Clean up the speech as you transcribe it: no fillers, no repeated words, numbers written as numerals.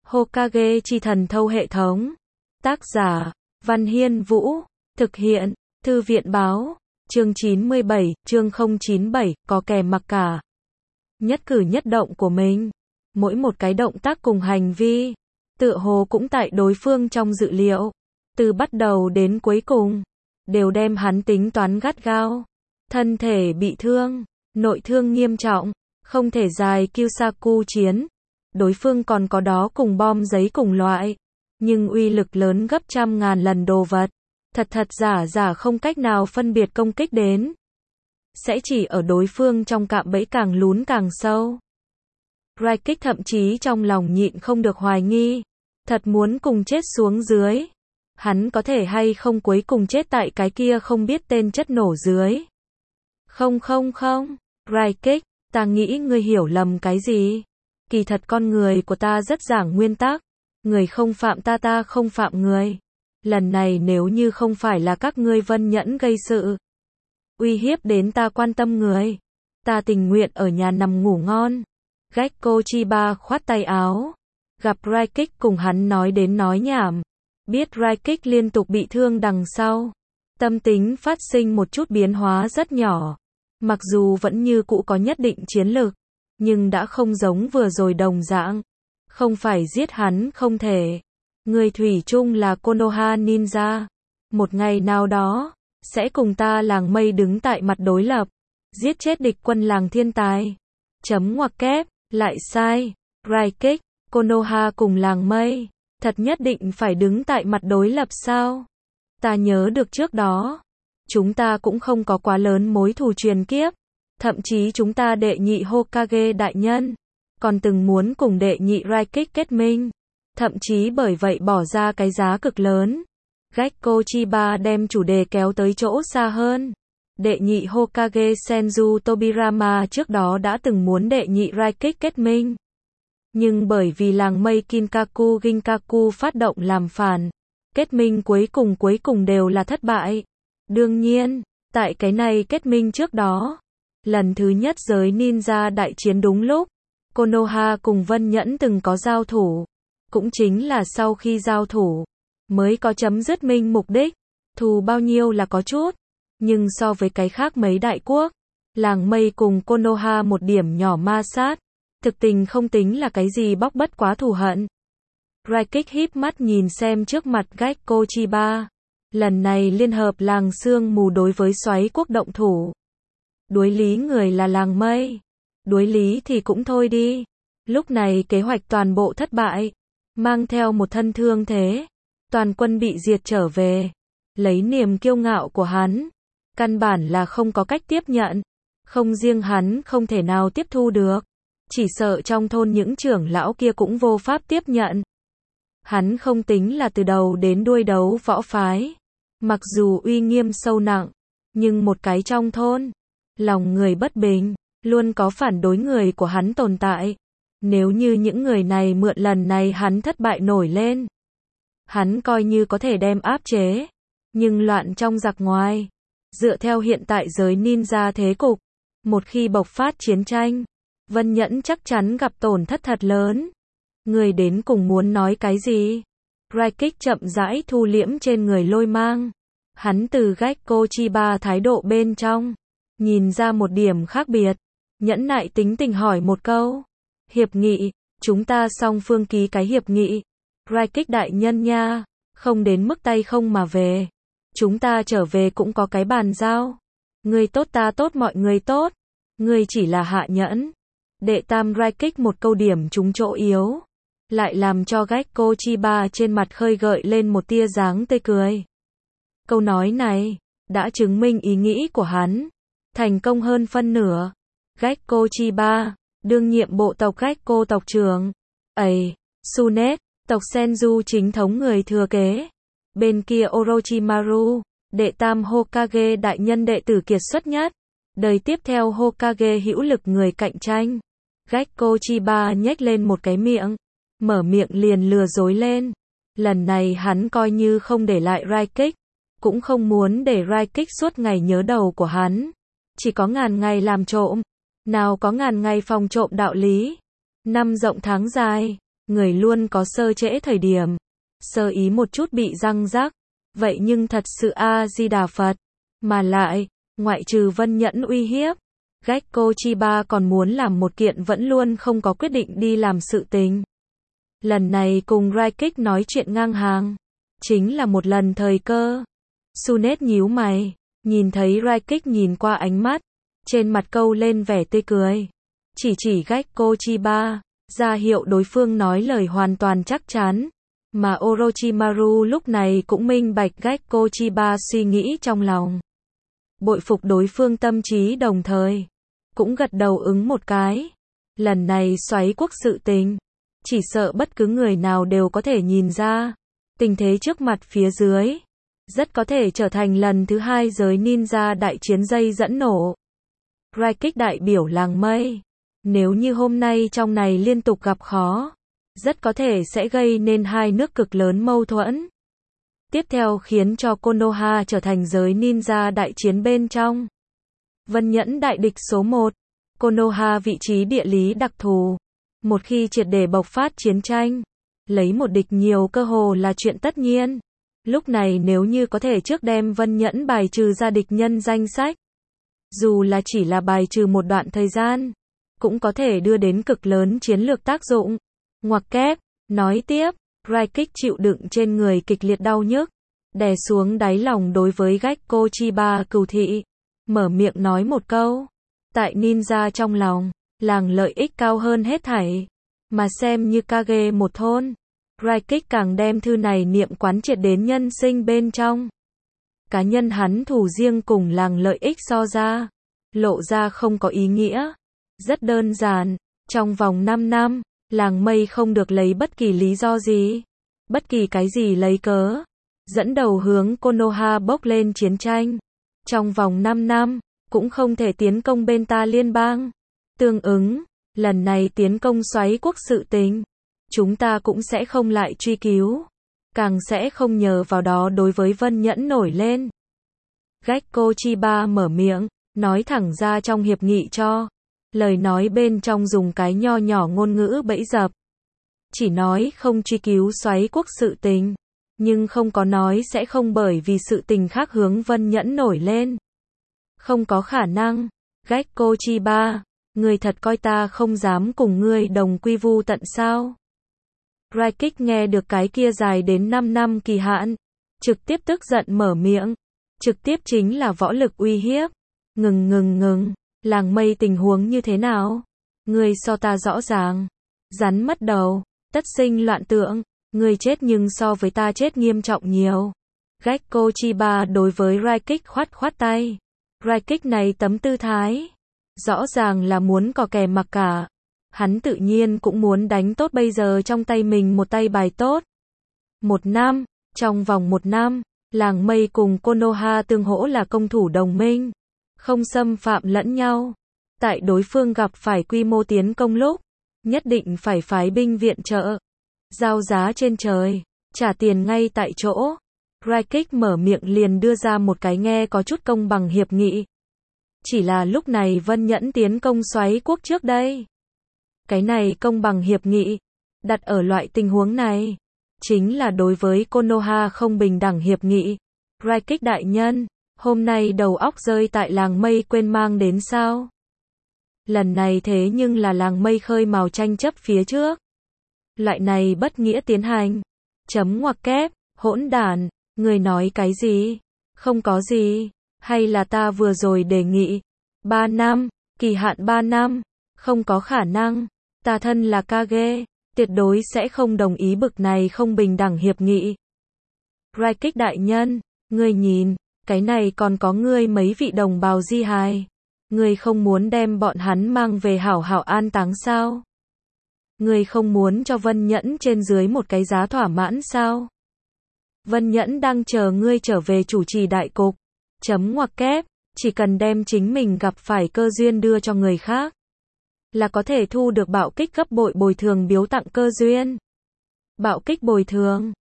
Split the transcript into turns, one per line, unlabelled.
Hokage chi thần thâu hệ thống. Tác giả, Văn Hiên Vũ. Thực hiện, Thư viện Báo. Chương 97, chương 097, có kẻ mặc cả. Nhất cử nhất động của mình. Mỗi một cái động tác cùng hành vi. Tựa hồ cũng tại đối phương trong dự liệu. Từ bắt đầu đến cuối cùng. Đều đem hắn tính toán gắt gao. Thân thể bị thương. Nội thương nghiêm trọng. Không thể dài Kyusaku chiến. Đối phương còn có đó cùng bom giấy cùng loại. Nhưng uy lực lớn gấp trăm ngàn lần đồ vật. Thật giả không cách nào phân biệt công kích đến. Sẽ chỉ ở đối phương trong cạm bẫy càng lún càng sâu. Raikik thậm chí trong lòng nhịn không được hoài nghi. Thật muốn cùng chết xuống dưới. Hắn có thể hay không cuối cùng chết tại cái kia không biết tên chất nổ dưới. Không. Raikik, ta nghĩ ngươi hiểu lầm cái gì. Kỳ thật con người của ta rất giảng nguyên tắc. Người không phạm ta, ta không phạm người. Lần này nếu như không phải là các ngươi Vân Nhẫn gây sự, uy hiếp đến ta quan tâm người, ta tình nguyện ở nhà nằm ngủ ngon. Gekko Chiba khoát tay áo. Gặp Raikik cùng hắn nói đến nói nhảm. Biết Raikik liên tục bị thương đằng sau. Tâm tính phát sinh một chút biến hóa rất nhỏ. Mặc dù vẫn như cũ có nhất định chiến lực, nhưng đã không giống vừa rồi đồng dạng. Không phải giết hắn không thể. Người thủy chung là Konoha Ninja. Một ngày nào đó, sẽ cùng ta làng mây đứng tại mặt đối lập. Giết chết địch quân làng thiên tài. Chấm ngoặc kép, lại sai. Raikik, Konoha cùng làng mây. Thật nhất định phải đứng tại mặt đối lập sao? Ta nhớ được trước đó. Chúng ta cũng không có quá lớn mối thù truyền kiếp. Thậm chí chúng ta đệ nhị Hokage đại nhân. Còn từng muốn cùng đệ nhị Raikik kết minh. Thậm chí bởi vậy bỏ ra cái giá cực lớn. Gekko Chiba đem chủ đề kéo tới chỗ xa hơn. Đệ nhị Hokage Senju Tobirama trước đó đã từng muốn đệ nhị Raikik kết minh. Nhưng bởi vì làng mây Kinkaku Ginkaku phát động làm phản. Kết minh cuối cùng đều là thất bại. Đương nhiên, tại cái này kết minh trước đó. Lần thứ nhất giới ninja đại chiến đúng lúc. Konoha cùng Vân Nhẫn từng có giao thủ. Cũng chính là sau khi giao thủ, mới có chấm dứt minh mục đích. Thù bao nhiêu là có chút. Nhưng so với cái khác mấy đại quốc, làng mây cùng Konoha một điểm nhỏ ma sát. Thực tình không tính là cái gì bóc bất quá thù hận. Raikik híp mắt nhìn xem trước mặt Gekko Chiba. Lần này liên hợp làng sương mù đối với Xoáy quốc động thủ. Đối lý người là làng mây. Đối lý thì cũng thôi đi. Lúc này kế hoạch toàn bộ thất bại. Mang theo một thân thương thế. Toàn quân bị diệt trở về. Lấy niềm kiêu ngạo của hắn. Căn bản là không có cách tiếp nhận. Không riêng hắn không thể nào tiếp thu được. Chỉ sợ trong thôn những trưởng lão kia cũng vô pháp tiếp nhận. Hắn không tính là từ đầu đến đuôi đấu võ phái. Mặc dù uy nghiêm sâu nặng. Nhưng một cái trong thôn. Lòng người bất bình. Luôn có phản đối người của hắn tồn tại. Nếu như những người này mượn lần này hắn thất bại nổi lên. Hắn coi như có thể đem áp chế. Nhưng loạn trong giặc ngoài. Dựa theo hiện tại giới ninja thế cục. Một khi bộc phát chiến tranh. Vân Nhẫn chắc chắn gặp tổn thất thật lớn. Người đến cùng muốn nói cái gì? Raikik chậm rãi thu liễm trên người lôi mang. Hắn từ Gekko Chiba thái độ bên trong. Nhìn ra một điểm khác biệt. Nhẫn nại tính tình hỏi một câu. Hiệp nghị, chúng ta song phương ký cái hiệp nghị. Raikik đại nhân nha, không đến mức tay không mà về. Chúng ta trở về cũng có cái bàn giao. Người tốt ta tốt mọi người tốt. Người chỉ là hạ nhẫn. Đệ tam Raikik một câu điểm trúng chỗ yếu. Lại làm cho Gekko Chiba trên mặt khơi gợi lên một tia dáng tươi cười. Câu nói này, đã chứng minh ý nghĩ của hắn. Thành công hơn phân nửa. Gekko Chiba, đương nhiệm bộ tộc Gekko tộc trưởng. Tsunet, tộc Senju chính thống người thừa kế. Bên kia Orochimaru, đệ tam Hokage đại nhân đệ tử kiệt xuất nhất. Đời tiếp theo Hokage hữu lực người cạnh tranh. Gekko Chiba nhếch lên một cái miệng. Mở miệng liền lừa dối lên. Lần này hắn coi như không để lại Raikik. Cũng không muốn để Raikik suốt ngày nhớ đầu của hắn. Chỉ có ngàn ngày làm trộm. Nào có ngàn ngày phòng trộm đạo lý. Năm rộng tháng dài. người luôn có sơ trễ thời điểm. Sơ ý một chút bị răng rắc. Vậy nhưng thật sự A-di-đà Phật. Mà lại, ngoại trừ Vân Nhẫn uy hiếp, Gekko Chiba còn muốn làm một kiện vẫn luôn không có quyết định đi làm sự tình. Lần này cùng Raikik nói chuyện ngang hàng. Chính là một lần thời cơ. Sunet nhíu mày. Nhìn thấy Raikik nhìn qua ánh mắt. Trên mặt câu lên vẻ tươi cười. Chỉ Gekko Chiba. Ra hiệu đối phương nói lời hoàn toàn chắc chắn. Mà Orochimaru lúc này cũng minh bạch Gekko Chiba suy nghĩ trong lòng. Bội phục đối phương tâm trí đồng thời. Cũng gật đầu ứng một cái. Lần này xoáy quốc sự tình. Chỉ sợ bất cứ người nào đều có thể nhìn ra. Tình thế trước mặt phía dưới. Rất có thể trở thành lần thứ 2 giới ninja đại chiến dây dẫn nổ. Raikik đại biểu làng mây. Nếu như hôm nay trong này liên tục gặp khó. Rất có thể sẽ gây nên hai nước cực lớn mâu thuẫn. Tiếp theo khiến cho Konoha trở thành giới ninja đại chiến bên trong. Vân Nhẫn đại địch số 1. Konoha vị trí địa lý đặc thù. Một khi triệt để bộc phát chiến tranh, lấy một địch nhiều cơ hồ là chuyện tất nhiên. Lúc này nếu như có thể trước đem Vân Nhẫn bài trừ ra địch nhân danh sách, dù là chỉ là bài trừ một đoạn thời gian, cũng có thể đưa đến cực lớn chiến lược tác dụng. Ngoặc kép, nói tiếp, Raikik chịu đựng trên người kịch liệt đau nhức, đè xuống đáy lòng đối với Gekko Chiba cừu thị, mở miệng nói một câu. Tại ninja trong lòng, làng lợi ích cao hơn hết thảy, mà xem như Kage một thôn. Raikik càng đem thư này niệm quán triệt đến nhân sinh bên trong. Cá nhân hắn thủ riêng cùng làng lợi ích so ra, lộ ra không có ý nghĩa. Rất đơn giản, trong vòng 5 năm, làng mây không được lấy bất kỳ lý do gì, bất kỳ cái gì lấy cớ, dẫn đầu hướng Konoha bốc lên chiến tranh. Trong vòng 5 năm, cũng không thể tiến công bên ta liên bang. Tương ứng, lần này tiến công xoáy quốc sự tình, chúng ta cũng sẽ không lại truy cứu, càng sẽ không nhờ vào đó đối với Vân Nhẫn nổi lên. Gekko Chiba mở miệng, nói thẳng ra trong hiệp nghị cho. Lời nói bên trong dùng cái nho nhỏ ngôn ngữ bẫy dập. Chỉ nói không truy cứu xoáy quốc sự tình, nhưng không có nói sẽ không bởi vì sự tình khác hướng Vân Nhẫn nổi lên. Không có khả năng. Gekko Chiba, ngươi thật coi ta không dám cùng ngươi đồng quy vu tận sao? Raikik nghe được cái kia dài đến 5 năm kỳ hạn, trực tiếp tức giận mở miệng, trực tiếp chính là võ lực uy hiếp. Ngừng, làng mây tình huống như thế nào? Ngươi so ta rõ ràng. Rắn mất đầu, tất sinh loạn tượng, ngươi chết nhưng so với ta chết nghiêm trọng nhiều. Gekko Chiba đối với Raikik khoát tay. Raikik này tấm tư thái, rõ ràng là muốn cò kè mặc cả. Hắn tự nhiên cũng muốn đánh tốt bây giờ trong tay mình một tay bài tốt. 1 năm, trong vòng 1 năm, làng mây cùng Konoha tương hỗ là công thủ đồng minh, không xâm phạm lẫn nhau. Tại đối phương gặp phải quy mô tiến công lúc, nhất định phải phái binh viện trợ, giao giá trên trời, trả tiền ngay tại chỗ. Raikik mở miệng liền đưa ra một cái nghe có chút công bằng hiệp nghị. Chỉ là lúc này Vân Nhẫn tiến công xoáy quốc trước đây. Cái này công bằng hiệp nghị, đặt ở loại tình huống này, chính là đối với Konoha không bình đẳng hiệp nghị. Raikik đại nhân, hôm nay đầu óc rơi tại làng mây quên mang đến sao? Lần này thế nhưng là làng mây khơi mào tranh chấp phía trước. Loại này bất nghĩa tiến hành. Chấm ngoặc kép, hỗn đản, người nói cái gì? Không có gì, hay là ta vừa rồi đề nghị 3 năm, kỳ hạn 3 năm, không có khả năng. Ta thân là Kage, tuyệt đối sẽ không đồng ý bực này không bình đẳng hiệp nghị. Raikik đại nhân, ngươi nhìn, cái này còn có ngươi mấy vị đồng bào di hài. Ngươi không muốn đem bọn hắn mang về hảo hảo an táng sao? Ngươi không muốn cho Vân Nhẫn trên dưới một cái giá thỏa mãn sao? Vân Nhẫn đang chờ ngươi trở về chủ trì đại cục. Chấm ngoặc kép, chỉ cần đem chính mình gặp phải cơ duyên đưa cho người khác, là có thể thu được bạo kích gấp bội bồi thường biếu tặng cơ duyên. Bạo kích bồi thường,